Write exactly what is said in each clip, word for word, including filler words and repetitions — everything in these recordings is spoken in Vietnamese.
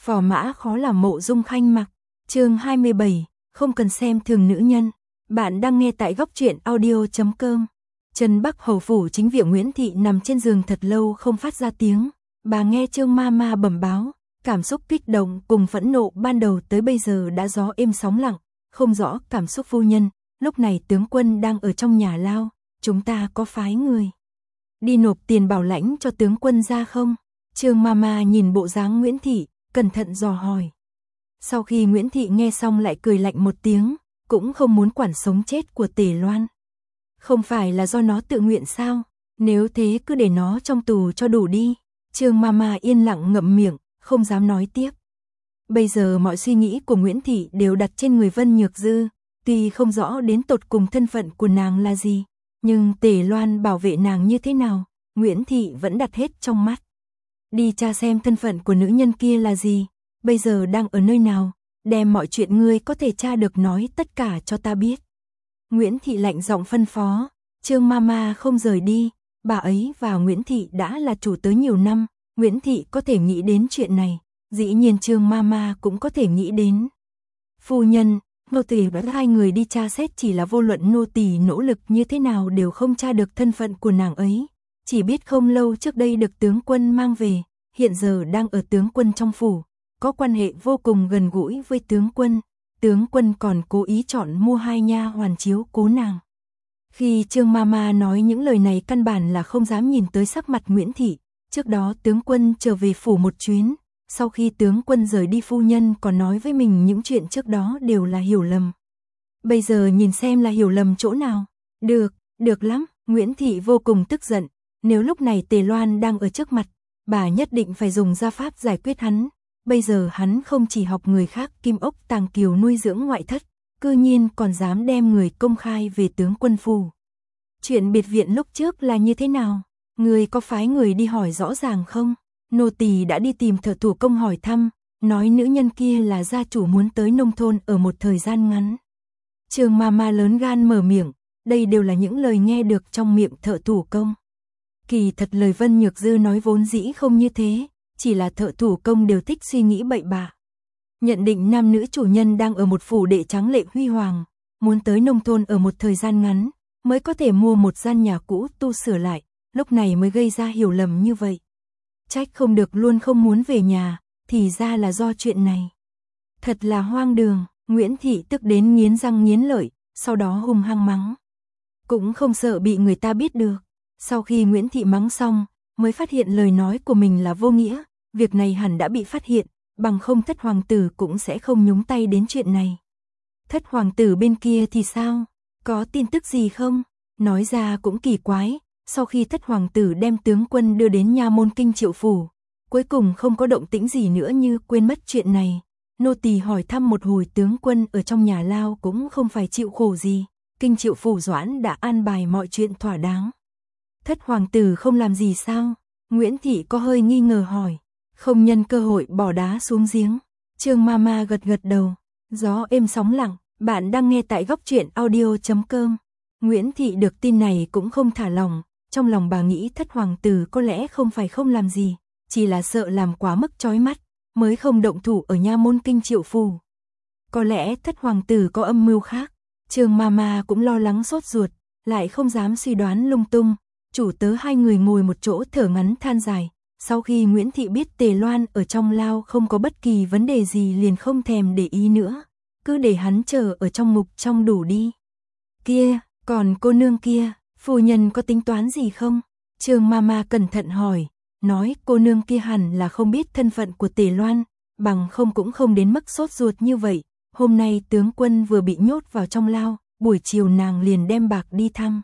Phò mã khó làm mộ dung khanh mặc. Chương hai mươi bảy, không cần xem thường nữ nhân. Bạn đang nghe tại góc truyện audio chấm com. Trần Bắc hầu phủ chính viện Nguyễn Thị nằm trên giường thật lâu không phát ra tiếng. Bà nghe Trương ma ma bẩm báo, cảm xúc kích động cùng phẫn nộ ban đầu tới bây giờ đã gió êm sóng lặng, không rõ cảm xúc phu nhân. Lúc này tướng quân đang ở trong nhà lao, chúng ta có phái người đi nộp tiền bảo lãnh cho tướng quân ra không? Trương ma ma nhìn bộ dáng Nguyễn Thị, cẩn thận dò hỏi. Sau khi Nguyễn Thị nghe xong lại cười lạnh một tiếng, cũng không muốn quản sống chết của Tề Loan. Không phải là do nó tự nguyện sao? Nếu thế cứ để nó trong tù cho đủ đi. Trương ma ma yên lặng ngậm miệng, không dám nói tiếp. Bây giờ mọi suy nghĩ của Nguyễn Thị đều đặt trên người Vân Nhược Dư, tuy không rõ đến tột cùng thân phận của nàng là gì, nhưng Tề Loan bảo vệ nàng như thế nào, Nguyễn Thị vẫn đặt hết trong mắt. Đi tra xem thân phận của nữ nhân kia là gì, bây giờ đang ở nơi nào, đem mọi chuyện ngươi có thể tra được nói tất cả cho ta biết. Nguyễn Thị lạnh giọng phân phó. Trương ma ma không rời đi, bà ấy và Nguyễn Thị đã là chủ tớ nhiều năm, Nguyễn Thị có thể nghĩ đến chuyện này, dĩ nhiên Trương ma ma cũng có thể nghĩ đến. Phu nhân, nô tỳ và hai người đi tra xét chỉ là vô luận nô tỳ nỗ lực như thế nào đều không tra được thân phận của nàng ấy, chỉ biết không lâu trước đây được tướng quân mang về, hiện giờ đang ở tướng quân trong phủ, có quan hệ vô cùng gần gũi với tướng quân, tướng quân còn cố ý chọn mua hai nha hoàn chiếu cố nàng. Khi Trương ma ma nói những lời này căn bản là không dám nhìn tới sắc mặt Nguyễn Thị, trước đó tướng quân trở về phủ một chuyến, sau khi tướng quân rời đi phu nhân còn nói với mình những chuyện trước đó đều là hiểu lầm. Bây giờ nhìn xem là hiểu lầm chỗ nào. Được, được lắm, Nguyễn Thị vô cùng tức giận, nếu lúc này Tề Loan đang ở trước mặt, bà nhất định phải dùng gia pháp giải quyết hắn. Bây giờ hắn không chỉ học người khác kim ốc tàng kiều nuôi dưỡng ngoại thất, cư nhiên còn dám đem người công khai về tướng quân phủ. Chuyện biệt viện lúc trước là như thế nào? Người có phái người đi hỏi rõ ràng không? Nô tỳ đã đi tìm thợ thủ công hỏi thăm, nói nữ nhân kia là gia chủ muốn tới nông thôn ở một thời gian ngắn. Trương ma ma lớn gan mở miệng, đây đều là những lời nghe được trong miệng thợ thủ công. Kỳ thật lời Vân Nhược Dư nói vốn dĩ không như thế, chỉ là thợ thủ công đều thích suy nghĩ bậy bạ. Nhận định nam nữ chủ nhân đang ở một phủ đệ tráng lệ huy hoàng, muốn tới nông thôn ở một thời gian ngắn, mới có thể mua một gian nhà cũ tu sửa lại, lúc này mới gây ra hiểu lầm như vậy. Trách không được luôn không muốn về nhà, thì ra là do chuyện này. Thật là hoang đường, Nguyễn Thị tức đến nghiến răng nghiến lợi, sau đó hung hăng mắng. Cũng không sợ bị người ta biết được. Sau khi Nguyễn Thị mắng xong, mới phát hiện lời nói của mình là vô nghĩa, việc này hẳn đã bị phát hiện, bằng không thất hoàng tử cũng sẽ không nhúng tay đến chuyện này. Thất hoàng tử bên kia thì sao? Có tin tức gì không? Nói ra cũng kỳ quái, sau khi thất hoàng tử đem tướng quân đưa đến nha môn Kinh Triệu phủ, cuối cùng không có động tĩnh gì nữa như quên mất chuyện này. Nô tỳ hỏi thăm một hồi tướng quân ở trong nhà lao cũng không phải chịu khổ gì, Kinh Triệu phủ Doãn đã an bài mọi chuyện thỏa đáng. Thất hoàng tử không làm gì sao? Nguyễn Thị có hơi nghi ngờ hỏi, không nhân cơ hội bỏ đá xuống giếng. Trương ma ma gật gật đầu, gió êm sóng lặng, bạn đang nghe tại góc truyện audio chấm com. Nguyễn Thị được tin này cũng không thả lòng, trong lòng bà nghĩ thất hoàng tử có lẽ không phải không làm gì, chỉ là sợ làm quá mức chói mắt, mới không động thủ ở nha môn Kinh Triệu phủ. Có lẽ thất hoàng tử có âm mưu khác. Trương ma ma cũng lo lắng sốt ruột, lại không dám suy đoán lung tung. Chủ tớ hai người ngồi một chỗ thở ngắn than dài, sau khi Nguyễn Thị biết Tề Loan ở trong lao không có bất kỳ vấn đề gì liền không thèm để ý nữa, cứ để hắn chờ ở trong ngục trong đủ đi. Kia, còn cô nương kia, phu nhân có tính toán gì không? Trương ma ma cẩn thận hỏi, nói cô nương kia hẳn là không biết thân phận của Tề Loan, bằng không cũng không đến mức sốt ruột như vậy. Hôm nay tướng quân vừa bị nhốt vào trong lao, buổi chiều nàng liền đem bạc đi thăm.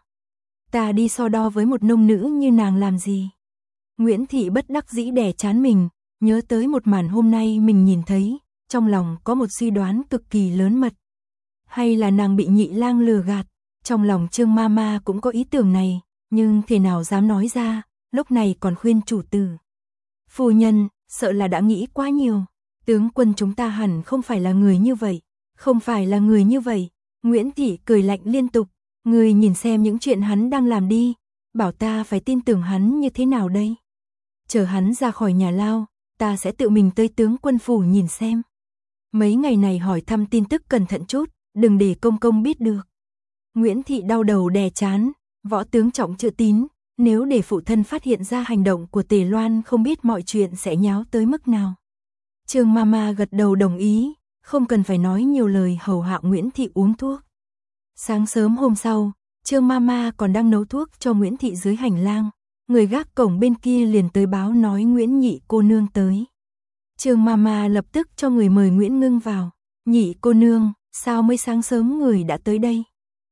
Ta đi so đo với một nông nữ như nàng làm gì? Nguyễn Thị bất đắc dĩ đè chán mình, nhớ tới một màn hôm nay mình nhìn thấy, trong lòng có một suy đoán cực kỳ lớn mật. Hay là nàng bị nhị lang lừa gạt? Trong lòng Trương ma ma cũng có ý tưởng này, nhưng thế nào dám nói ra, lúc này còn khuyên chủ tử. Phu nhân, sợ là đã nghĩ quá nhiều, tướng quân chúng ta hẳn không phải là người như vậy, không phải là người như vậy. Nguyễn Thị cười lạnh liên tục, người nhìn xem những chuyện hắn đang làm đi, bảo ta phải tin tưởng hắn như thế nào đây? Chờ hắn ra khỏi nhà lao, ta sẽ tự mình tới tướng quân phủ nhìn xem. Mấy ngày này hỏi thăm tin tức cẩn thận chút, đừng để công công biết được. Nguyễn Thị đau đầu đè chán, võ tướng trọng chữ tín, nếu để phụ thân phát hiện ra hành động của Tề Loan không biết mọi chuyện sẽ nháo tới mức nào. Trương Mama gật đầu đồng ý, không cần phải nói nhiều lời hầu hạ Nguyễn Thị uống thuốc. Sáng sớm hôm sau, Trương Mama còn đang nấu thuốc cho Nguyễn Thị dưới hành lang, người gác cổng bên kia liền tới báo nói Nguyễn nhị cô nương tới. Trương Mama lập tức cho người mời Nguyễn Ngưng vào. Nhị cô nương, sao mới sáng sớm người đã tới đây?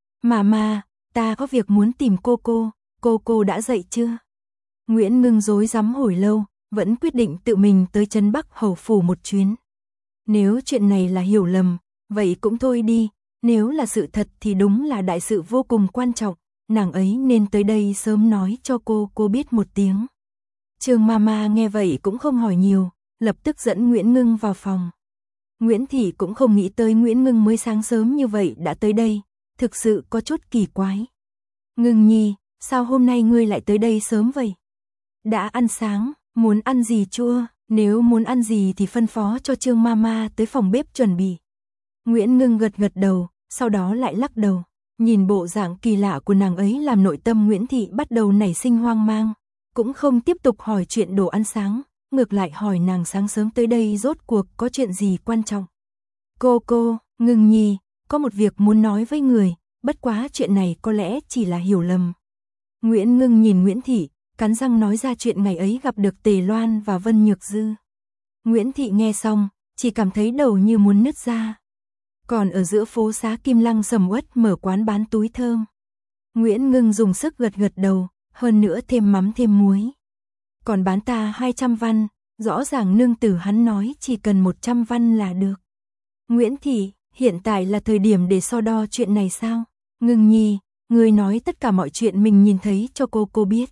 Mama, ta có việc muốn tìm cô cô, cô cô đã dậy chưa? Nguyễn Ngưng rối rắm hồi lâu, vẫn quyết định tự mình tới Trấn Bắc Hầu phủ một chuyến. Nếu chuyện này là hiểu lầm, vậy cũng thôi đi, nếu là sự thật thì đúng là đại sự vô cùng quan trọng, nàng ấy nên tới đây sớm nói cho cô cô biết một tiếng. Trương Mama nghe vậy cũng không hỏi nhiều, lập tức dẫn Nguyễn Ngưng vào phòng. Nguyễn Thị cũng không nghĩ tới Nguyễn Ngưng mới sáng sớm như vậy đã tới đây, thực sự có chút kỳ quái. Ngưng nhi, sao hôm nay ngươi lại tới đây sớm vậy? Đã ăn sáng, muốn ăn gì chua, nếu muốn ăn gì thì phân phó cho Trương Mama tới phòng bếp chuẩn bị. Nguyễn Ngưng gật gật đầu, sau đó lại lắc đầu, nhìn bộ dạng kỳ lạ của nàng ấy làm nội tâm Nguyễn Thị bắt đầu nảy sinh hoang mang, cũng không tiếp tục hỏi chuyện đồ ăn sáng, ngược lại hỏi nàng sáng sớm tới đây rốt cuộc có chuyện gì quan trọng. Cô cô, Ngưng nhi, có một việc muốn nói với người, bất quá chuyện này có lẽ chỉ là hiểu lầm. Nguyễn Ngưng nhìn Nguyễn Thị, cắn răng nói ra chuyện ngày ấy gặp được Tề Loan và Vân Nhược Dư. Nguyễn Thị nghe xong, chỉ cảm thấy đầu như muốn nứt ra. Còn ở giữa phố xá Kim Lăng sầm uất mở quán bán túi thơm. Nguyễn Ngưng dùng sức gật gật đầu, hơn nữa thêm mắm thêm muối. Còn bán ta hai trăm văn, rõ ràng nương tử hắn nói chỉ cần một trăm văn là được. Nguyễn Thị, hiện tại là thời điểm để so đo chuyện này sao? Ngưng nhi, người nói tất cả mọi chuyện mình nhìn thấy cho cô cô biết.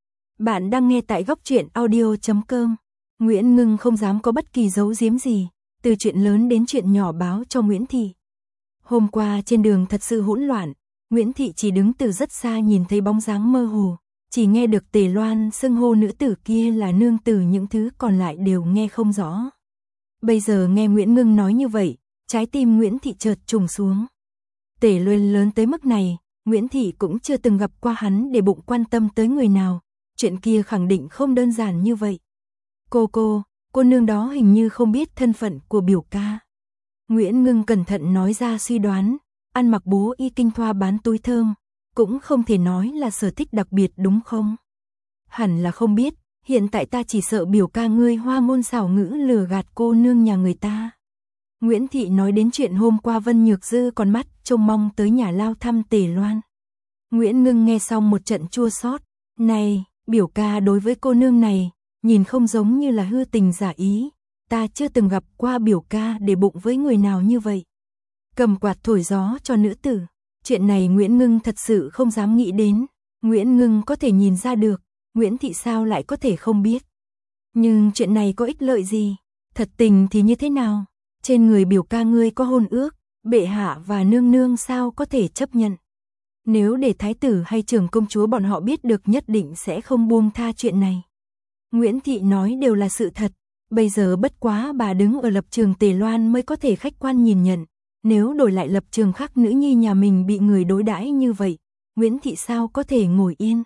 Bạn đang nghe tại góc truyện audio chấm com. Nguyễn Ngưng không dám có bất kỳ giấu giếm gì, từ chuyện lớn đến chuyện nhỏ báo cho Nguyễn Thị. Hôm qua trên đường thật sự hỗn loạn, Nguyễn Thị chỉ đứng từ rất xa nhìn thấy bóng dáng mơ hồ, chỉ nghe được Tề Loan xưng hô nữ tử kia là nương tử, những thứ còn lại đều nghe không rõ. Bây giờ nghe Nguyễn Ngưng nói như vậy, trái tim Nguyễn Thị chợt trùng xuống. Tề Loan lớn tới mức này, Nguyễn Thị cũng chưa từng gặp qua hắn để bụng quan tâm tới người nào, chuyện kia khẳng định không đơn giản như vậy. Cô cô, cô nương đó hình như không biết thân phận của biểu ca. Nguyễn Ngưng cẩn thận nói ra suy đoán, ăn mặc bố y kinh thoa bán túi thơm, cũng không thể nói là sở thích đặc biệt đúng không? Hẳn là không biết, hiện tại ta chỉ sợ biểu ca ngươi hoa ngôn xảo ngữ lừa gạt cô nương nhà người ta. Nguyễn Thị nói đến chuyện hôm qua Vân Nhược Dư còn mắt trông mong tới nhà lao thăm Tề Loan. Nguyễn Ngưng nghe xong một trận chua xót, này, biểu ca đối với cô nương này, nhìn không giống như là hư tình giả ý, ta chưa từng gặp qua biểu ca để bụng với người nào như vậy. Cầm quạt thổi gió cho nữ tử, chuyện này Nguyễn Ngưng thật sự không dám nghĩ đến, Nguyễn Ngưng có thể nhìn ra được, Nguyễn Thị sao lại có thể không biết. Nhưng chuyện này có ích lợi gì, thật tình thì như thế nào, trên người biểu ca ngươi có hôn ước, bệ hạ và nương nương sao có thể chấp nhận. Nếu để thái tử hay trưởng công chúa bọn họ biết được nhất định sẽ không buông tha chuyện này. Nguyễn Thị nói đều là sự thật, bây giờ bất quá bà đứng ở lập trường Tề Loan mới có thể khách quan nhìn nhận, nếu đổi lại lập trường khác nữ nhi nhà mình bị người đối đãi như vậy, Nguyễn Thị sao có thể ngồi yên.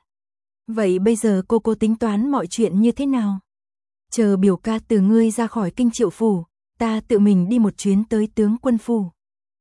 Vậy bây giờ cô cô tính toán mọi chuyện như thế nào? Chờ biểu ca từ ngươi ra khỏi Kinh Triệu phủ, ta tự mình đi một chuyến tới tướng quân phủ.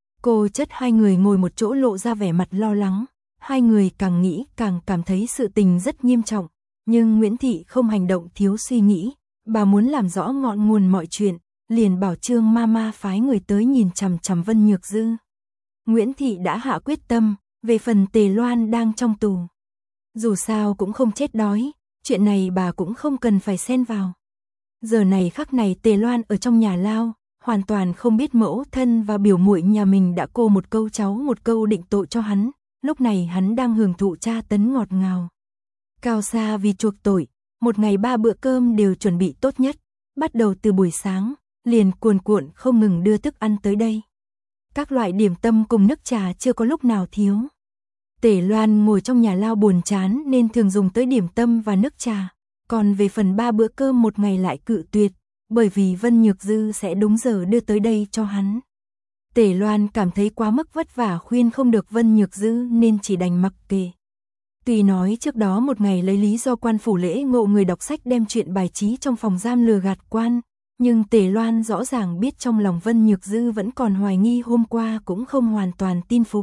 Cô chất hai người ngồi một chỗ lộ ra vẻ mặt lo lắng, hai người càng nghĩ càng cảm thấy sự tình rất nghiêm trọng, nhưng Nguyễn Thị không hành động thiếu suy nghĩ, bà muốn làm rõ ngọn nguồn mọi chuyện, liền bảo Trương Mama phái người tới nhìn chằm chằm Vân Nhược Dư. Nguyễn Thị đã hạ quyết tâm, về phần Tề Loan đang trong tù. Dù sao cũng không chết đói, chuyện này bà cũng không cần phải xen vào. Giờ này khắc này Tề Loan ở trong nhà lao, hoàn toàn không biết mẫu thân và biểu muội nhà mình đã cô một câu cháu một câu định tội cho hắn, lúc này hắn đang hưởng thụ tra tấn ngọt ngào. Cao xa vì chuộc tội, một ngày ba bữa cơm đều chuẩn bị tốt nhất, bắt đầu từ buổi sáng, liền cuồn cuộn không ngừng đưa thức ăn tới đây. Các loại điểm tâm cùng nước trà chưa có lúc nào thiếu. Tề Loan ngồi trong nhà lao buồn chán nên thường dùng tới điểm tâm và nước trà, còn về phần ba bữa cơm một ngày lại cự tuyệt, bởi vì Vân Nhược Dư sẽ đúng giờ đưa tới đây cho hắn. Tề Loan cảm thấy quá mức vất vả khuyên không được Vân Nhược Dư nên chỉ đành mặc kệ. Tuy nói trước đó một ngày lấy lý do quan phủ lễ ngộ người đọc sách đem chuyện bài trí trong phòng giam lừa gạt quan, nhưng Tề Loan rõ ràng biết trong lòng Vân Nhược Dư vẫn còn hoài nghi hôm qua cũng không hoàn toàn tin phục.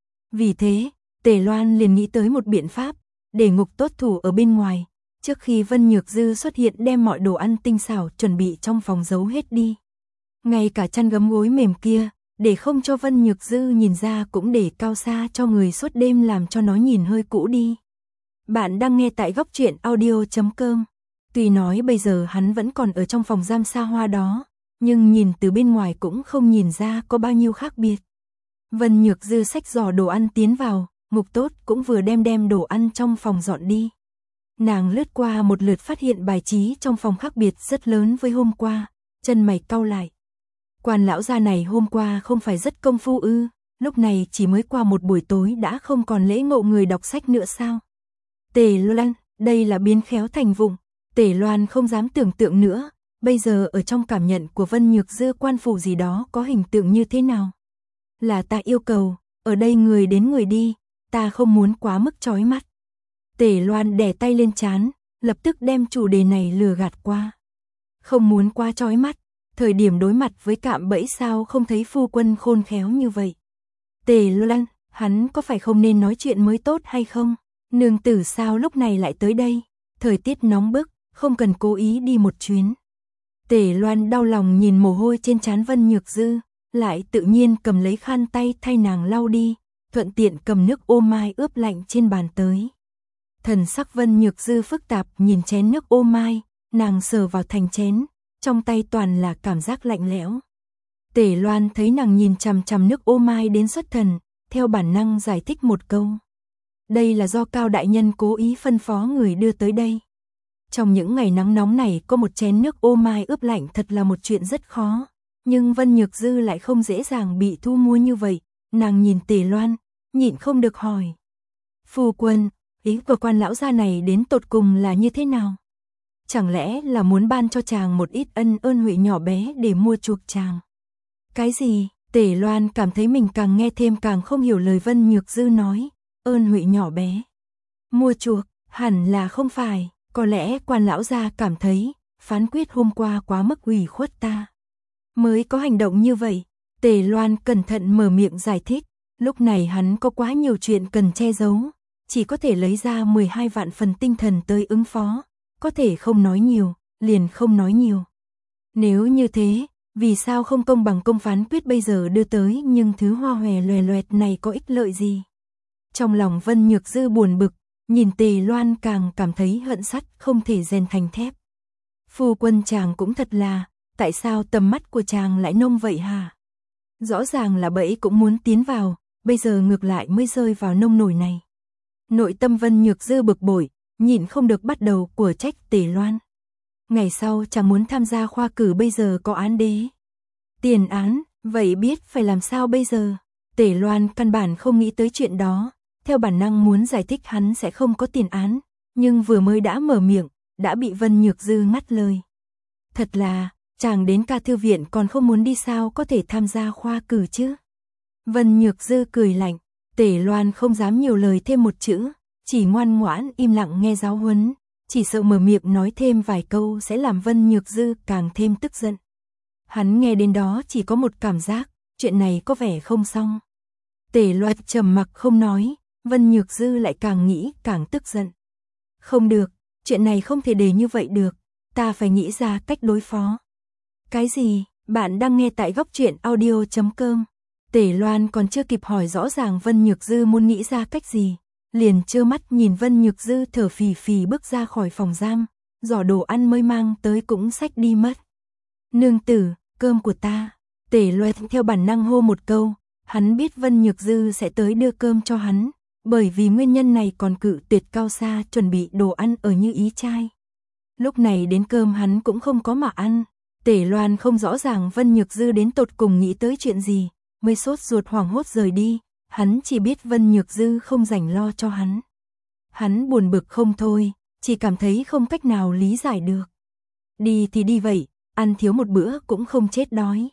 Vì thế, Tề Loan liền nghĩ tới một biện pháp, để Ngục Tốt thủ ở bên ngoài, trước khi Vân Nhược Dư xuất hiện đem mọi đồ ăn tinh xảo chuẩn bị trong phòng giấu hết đi. Ngay cả chăn gấm gối mềm kia, để không cho Vân Nhược Dư nhìn ra cũng để cao xa cho người suốt đêm làm cho nó nhìn hơi cũ đi. Bạn đang nghe tại góc truyện audio chấm com. Tuy nói bây giờ hắn vẫn còn ở trong phòng giam xa hoa đó, nhưng nhìn từ bên ngoài cũng không nhìn ra có bao nhiêu khác biệt. Vân Nhược Dư xách giỏ đồ ăn tiến vào, Ngục Tốt cũng vừa đem đem đồ ăn trong phòng dọn đi. Nàng lướt qua một lượt phát hiện bài trí trong phòng khác biệt rất lớn với hôm qua, chân mày cau lại. Quan lão gia này hôm qua không phải rất công phu ư, lúc này chỉ mới qua một buổi tối đã không còn lễ ngộ người đọc sách nữa sao? Tề Loan, đây là biến khéo thành vụng. Tề Loan không dám tưởng tượng nữa, bây giờ ở trong cảm nhận của Vân Nhược Dư quan phủ gì đó có hình tượng như thế nào? Là ta yêu cầu, ở đây người đến người đi, ta không muốn quá mức chói mắt. Tề Loan đè tay lên trán, lập tức đem chủ đề này lừa gạt qua. Không muốn quá chói mắt, thời điểm đối mặt với cạm bẫy sao không thấy phu quân khôn khéo như vậy. Tề Loan, hắn có phải không nên nói chuyện mới tốt hay không? Nương tử sao lúc này lại tới đây? Thời tiết nóng bức, không cần cố ý đi một chuyến. Tề Loan đau lòng nhìn mồ hôi trên trán Vân Nhược Dư, lại tự nhiên cầm lấy khăn tay thay nàng lau đi, thuận tiện cầm nước ô mai ướp lạnh trên bàn tới. Thần sắc Vân Nhược Dư phức tạp nhìn chén nước ô mai, nàng sờ vào thành chén, trong tay toàn là cảm giác lạnh lẽo. Tề Loan thấy nàng nhìn chằm chằm nước ô mai đến xuất thần, theo bản năng giải thích một câu. Đây là do Cao đại nhân cố ý phân phó người đưa tới đây. Trong những ngày nắng nóng này có một chén nước ô mai ướp lạnh thật là một chuyện rất khó, nhưng Vân Nhược Dư lại không dễ dàng bị thu mua như vậy, nàng nhìn Tề Loan, nhịn không được hỏi. Phu quân, ý của quan lão gia này đến tột cùng là như thế nào? Chẳng lẽ là muốn ban cho chàng một ít ân ơn huệ nhỏ bé để mua chuộc chàng? Cái gì? Tề Loan cảm thấy mình càng nghe thêm càng không hiểu lời Vân Nhược Dư nói, ơn huệ nhỏ bé. Mua chuộc, hẳn là không phải, có lẽ quan lão gia cảm thấy, phán quyết hôm qua quá mức ủy khuất ta. Mới có hành động như vậy, Tề Loan cẩn thận mở miệng giải thích, lúc này hắn có quá nhiều chuyện cần che giấu, chỉ có thể lấy ra mười hai vạn phần tinh thần tới ứng phó, có thể không nói nhiều, liền không nói nhiều. Nếu như thế, vì sao không công bằng công phán quyết bây giờ đưa tới nhưng thứ hoa hòe loè loẹt này có ích lợi gì? Trong lòng Vân Nhược Dư buồn bực, nhìn Tề Loan càng cảm thấy hận sắt không thể rèn thành thép. Phu quân chàng cũng thật là, tại sao tầm mắt của chàng lại nông vậy hả? Rõ ràng là bẫy cũng muốn tiến vào, bây giờ ngược lại mới rơi vào nông nổi này. Nội tâm Vân Nhược Dư bực bội, nhịn không được bắt đầu của trách Tề Loan. Ngày sau chàng muốn tham gia khoa cử bây giờ có án đế. Tiền án, vậy biết phải làm sao bây giờ? Tề Loan căn bản không nghĩ tới chuyện đó, theo bản năng muốn giải thích hắn sẽ không có tiền án, nhưng vừa mới đã mở miệng, đã bị Vân Nhược Dư ngắt lời. Thật là, chàng đến ca thư viện còn không muốn đi sao có thể tham gia khoa cử chứ? Vân Nhược Dư cười lạnh, Tề Loan không dám nhiều lời thêm một chữ, chỉ ngoan ngoãn im lặng nghe giáo huấn, chỉ sợ mở miệng nói thêm vài câu sẽ làm Vân Nhược Dư càng thêm tức giận. Hắn nghe đến đó chỉ có một cảm giác, chuyện này có vẻ không xong. Tề Loan trầm mặc không nói, Vân Nhược Dư lại càng nghĩ càng tức giận. Không được, chuyện này không thể để như vậy được, ta phải nghĩ ra cách đối phó. Cái gì? Bạn đang nghe tại góc truyện audio chấm com. Tề Loan còn chưa kịp hỏi rõ ràng Vân Nhược Dư muốn nghĩ ra cách gì, liền trơ mắt nhìn Vân Nhược Dư thở phì phì bước ra khỏi phòng giam, giỏ đồ ăn mới mang tới cũng xách đi mất. Nương tử, cơm của ta. Tề Loan theo bản năng hô một câu, hắn biết Vân Nhược Dư sẽ tới đưa cơm cho hắn, bởi vì nguyên nhân này còn cự tuyệt cao xa chuẩn bị đồ ăn ở Như Ý trai. Lúc này đến cơm hắn cũng không có mà ăn, Tề Loan không rõ ràng Vân Nhược Dư đến tột cùng nghĩ tới chuyện gì, mới sốt ruột hoảng hốt rời đi, hắn chỉ biết Vân Nhược Dư không rảnh lo cho hắn. Hắn buồn bực không thôi, chỉ cảm thấy không cách nào lý giải được. Đi thì đi vậy, ăn thiếu một bữa cũng không chết đói.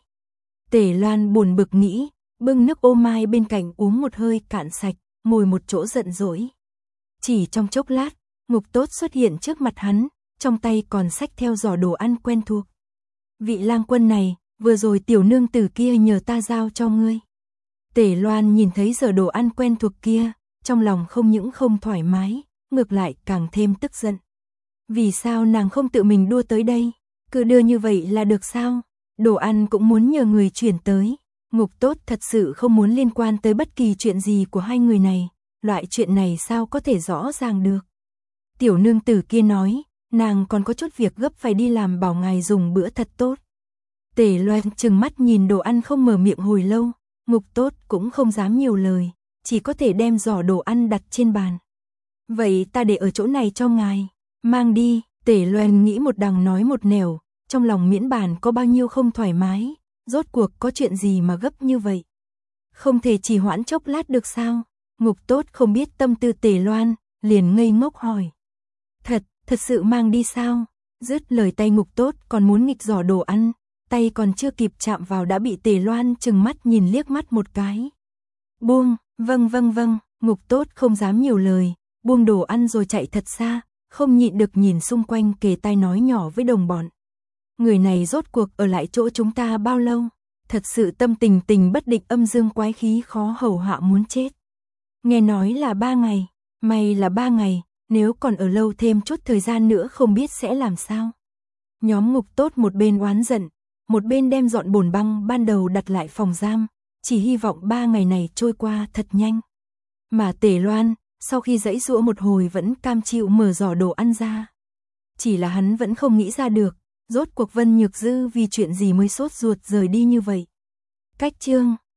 Tề Loan buồn bực nghĩ, bưng nước ô mai bên cạnh uống một hơi cạn sạch, ngồi một chỗ giận dỗi. Chỉ trong chốc lát, Ngục Tốt xuất hiện trước mặt hắn, trong tay còn xách theo giỏ đồ ăn quen thuộc. Vị lang quân này, vừa rồi tiểu nương tử kia nhờ ta giao cho ngươi. Tề Loan nhìn thấy giỏ đồ ăn quen thuộc kia, trong lòng không những không thoải mái, ngược lại càng thêm tức giận. Vì sao nàng không tự mình đua tới đây, cứ đưa như vậy là được sao? Đồ ăn cũng muốn nhờ người chuyển tới. Ngục Tốt thật sự không muốn liên quan tới bất kỳ chuyện gì của hai người này, loại chuyện này sao có thể rõ ràng được. Tiểu nương tử kia nói, nàng còn có chút việc gấp phải đi làm, bảo ngài dùng bữa thật tốt. Tề Loan trừng mắt nhìn đồ ăn không mở miệng hồi lâu, Ngục Tốt cũng không dám nhiều lời, chỉ có thể đem giỏ đồ ăn đặt trên bàn. Vậy ta để ở chỗ này cho ngài, mang đi. Tề Loan nghĩ một đằng nói một nẻo, trong lòng miễn bàn có bao nhiêu không thoải mái, rốt cuộc có chuyện gì mà gấp như vậy. Không thể trì hoãn chốc lát được sao? Ngục Tốt không biết tâm tư Tề Loan, liền ngây ngốc hỏi. Thật, thật sự mang đi sao? Dứt lời tay Ngục Tốt còn muốn nghịch giỏ đồ ăn, tay còn chưa kịp chạm vào đã bị Tề Loan trừng mắt nhìn liếc mắt một cái. Buông, vâng vâng vâng, Ngục Tốt không dám nhiều lời, buông đồ ăn rồi chạy thật xa, không nhịn được nhìn xung quanh kề tai nói nhỏ với đồng bọn. Người này rốt cuộc ở lại chỗ chúng ta bao lâu? Thật sự tâm tình tình bất định, âm dương quái khí, khó hầu hạ muốn chết. Nghe nói là ba ngày, may là ba ngày, nếu còn ở lâu thêm chút thời gian nữa không biết sẽ làm sao. Nhóm Ngục Tốt một bên oán giận, một bên đem dọn bồn băng ban đầu đặt lại phòng giam, chỉ hy vọng ba ngày này trôi qua thật nhanh. Mà Tề Loan, sau khi giãy giụa một hồi vẫn cam chịu mở giỏ đồ ăn ra. Chỉ là hắn vẫn không nghĩ ra được, rốt cuộc Vân Nhược Dư vì chuyện gì mới sốt ruột rời đi như vậy. Cách chương